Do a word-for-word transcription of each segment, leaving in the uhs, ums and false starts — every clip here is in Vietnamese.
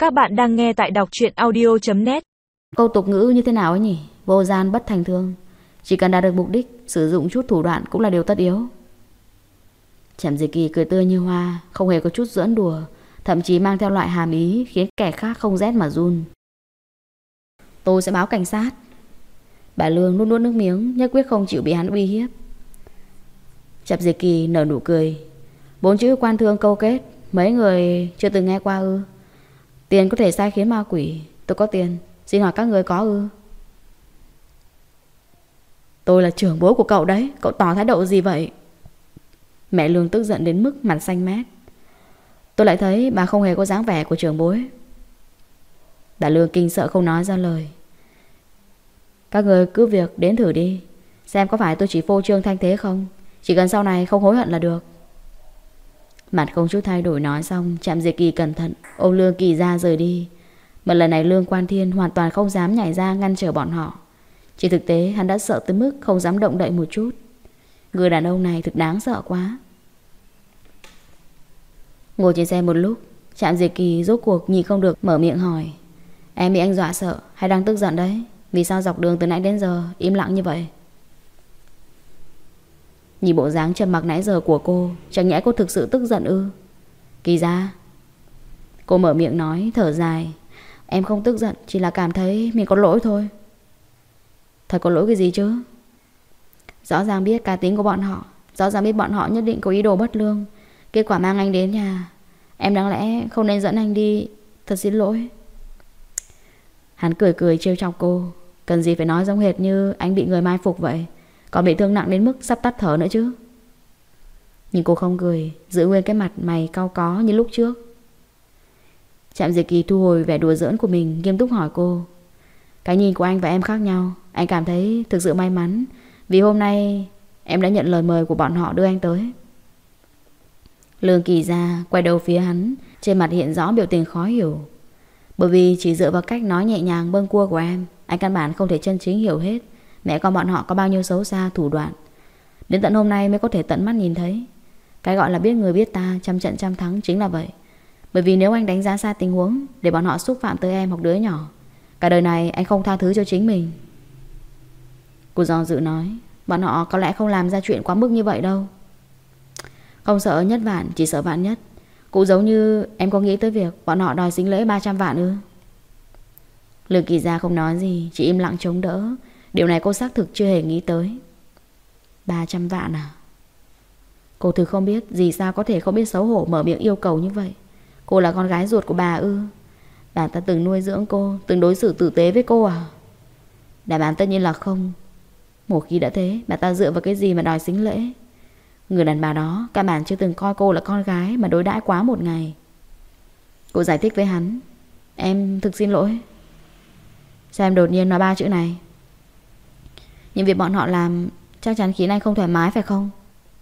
Các bạn đang nghe tại đọc truyện audio chấm net. Câu tục ngữ như thế nào ấy nhỉ? Vô gian bất thành thương. Chỉ cần đạt được mục đích, sử dụng chút thủ đoạn cũng là điều tất yếu. Trầm Dịch Kỳ cười tươi như hoa, không hề có chút giỡn đùa, thậm chí mang theo loại hàm ý khiến kẻ khác không rét mà run. Tôi sẽ báo cảnh sát. Bà Lương nuốt nuốt nước miếng, nhất quyết không chịu bị hắn uy hiếp. Trầm Dịch Kỳ nở nụ cười. Bốn chữ quan thương câu kết, mấy người chưa từng nghe qua ư? Tiền có thể sai khiến ma quỷ. Tôi có tiền, xin hỏi các người có ư? Tôi là trưởng bối của cậu đấy, cậu tỏ thái độ gì vậy? Mẹ Lương tức giận đến mức mặt xanh mét. Tôi lại thấy bà không hề có dáng vẻ của trưởng bối. Bà Lương kinh sợ không nói ra lời. Các người cứ việc đến thử đi, xem có phải tôi chỉ phô trương thanh thế không. Chỉ cần sau này không hối hận là được. Mặt không chút thay đổi nói xong, Trạm Diệt Kỳ cẩn thận ôm Lương Kỳ ra rời đi. Mà lần này Lương Quan Thiên hoàn toàn không dám nhảy ra ngăn trở bọn họ. Chỉ thực tế hắn đã sợ tới mức không dám động đậy một chút. Người đàn ông này thực đáng sợ quá. Ngồi trên xe một lúc, Trạm Diệt Kỳ rốt cuộc nhìn không được mở miệng hỏi: Em bị anh dọa sợ hay đang tức giận đấy? Vì sao dọc đường từ nãy đến giờ im lặng như vậy? Nhìn bộ dáng trầm mặc nãy giờ của cô, chẳng nhẽ cô thực sự tức giận ư? Kỳ ra. Cô mở miệng nói thở dài: Em không tức giận, chỉ là cảm thấy mình có lỗi thôi. Thật có lỗi cái gì chứ? Rõ ràng biết cá tính của bọn họ, rõ ràng biết bọn họ nhất định có ý đồ bất lương, kết quả mang anh đến nhà. Em đáng lẽ không nên dẫn anh đi. Thật xin lỗi. Hắn cười cười trêu chọc cô. Cần gì phải nói giống hệt như anh bị người mai phục vậy, còn bị thương nặng đến mức sắp tắt thở nữa chứ. Nhưng cô không cười, giữ nguyên cái mặt mày cau có như lúc trước. Trạm Diệt Kỳ thu hồi vẻ đùa giỡn của mình, nghiêm túc hỏi cô: Cái nhìn của anh và em khác nhau. Anh cảm thấy thực sự may mắn vì hôm nay em đã nhận lời mời của bọn họ đưa anh tới. Lương Kỳ ra quay đầu phía hắn, trên mặt hiện rõ biểu tình khó hiểu. Bởi vì chỉ dựa vào cách nói nhẹ nhàng bâng cua của em, anh căn bản không thể chân chính hiểu hết mẹ con bọn họ có bao nhiêu xấu xa thủ đoạn. Đến tận hôm nay mới có thể tận mắt nhìn thấy. Cái gọi là biết người biết ta, trăm trận trăm thắng chính là vậy. Bởi vì nếu anh đánh giá sai tình huống để bọn họ xúc phạm tới em hoặc đứa nhỏ, cả đời này anh không tha thứ cho chính mình. Cô do dự nói: Bọn họ có lẽ không làm ra chuyện quá mức như vậy đâu. Không sợ nhất vạn, chỉ sợ vạn nhất. Cũng giống như em có nghĩ tới việc bọn họ đòi sính lễ ba trăm vạn ư? Lương Kỳ Gia không nói gì, chỉ im lặng chống đỡ. Điều này cô xác thực chưa hề nghĩ tới. Ba trăm vạn à? Cô thực không biết gì sao có thể không biết xấu hổ mở miệng yêu cầu như vậy. Cô là con gái ruột của bà ư? Bà ta từng nuôi dưỡng cô, từng đối xử tử tế với cô à? Đáp án tất nhiên là không. Một khi đã thế, bà ta dựa vào cái gì mà đòi sính lễ? Người đàn bà đó căn bản chưa từng coi cô là con gái mà đối đãi quá một ngày. Cô giải thích với hắn: Em thực xin lỗi. Sao em đột nhiên nói ba chữ này? Những việc bọn họ làm chắc chắn khiến anh không thoải mái phải không?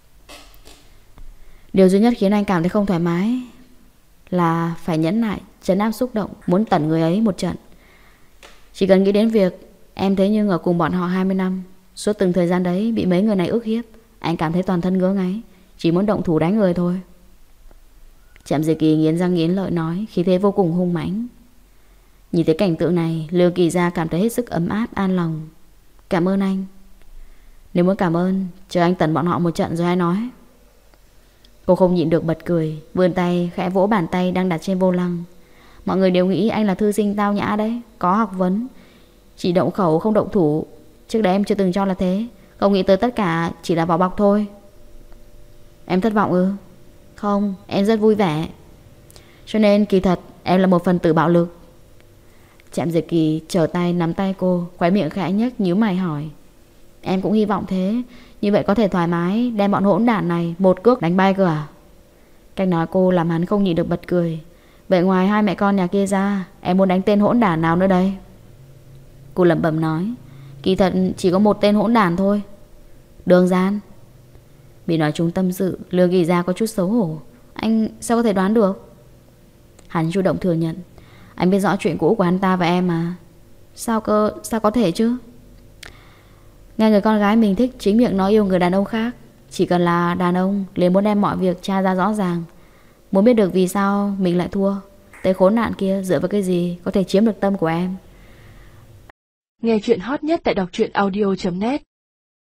Điều duy nhất khiến anh cảm thấy không thoải mái là phải nhẫn nại, trấn áp xúc động, muốn tẩn người ấy một trận. Chỉ cần nghĩ đến việc em thế nhưng ở cùng bọn họ hai mươi năm, suốt từng thời gian đấy bị mấy người này ức hiếp, anh cảm thấy toàn thân ngứa ngáy, chỉ muốn động thủ đánh người thôi. Trạm Diệt Kỳ nghiến răng nghiến lợi nói, khí thế vô cùng hung mãnh. Nhìn thấy cảnh tượng này, Lương Kỳ Gia cảm thấy hết sức ấm áp, an lòng. Cảm ơn anh. Nếu muốn cảm ơn, chờ anh tẩn bọn họ một trận rồi hãy nói. Cô không nhịn được bật cười, vươn tay khẽ vỗ bàn tay đang đặt trên vô lăng. Mọi người đều nghĩ anh là thư sinh tao nhã đấy, có học vấn, chỉ động khẩu không động thủ. Trước đây em chưa từng cho là thế, không nghĩ tới tất cả chỉ là vỏ bọc thôi. Em thất vọng ư? Không, em rất vui vẻ. Cho nên kỳ thật em là một phần tử bạo lực. Trạm Diệt Kỳ trở tay nắm tay cô, khóe miệng khẽ nhếch, nhíu mày hỏi: Em cũng hy vọng thế. Như vậy có thể thoải mái đem bọn hỗn đản này một cước đánh bay cơ à? Cách nói cô làm hắn không nhịn được bật cười. Vậy ngoài hai mẹ con nhà kia ra, em muốn đánh tên hỗn đản nào nữa đây? Cô lẩm bẩm nói: Kỳ thật chỉ có một tên hỗn đản thôi. Đường Gian. Bị nói chúng tâm sự, Lương Kỳ Gia có chút xấu hổ. Anh sao có thể đoán được? Hắn chủ động thừa nhận: Anh biết rõ chuyện cũ của anh ta và em mà. Sao cơ, sao có thể chứ? Nghe người con gái mình thích chính miệng nói yêu người đàn ông khác. Chỉ cần là đàn ông liền muốn đem mọi việc tra ra rõ ràng, muốn biết được vì sao mình lại thua. Tên khốn nạn kia dựa vào cái gì có thể chiếm được tâm của em? Nghe chuyện hot nhất tại đọc truyện audio chấm net.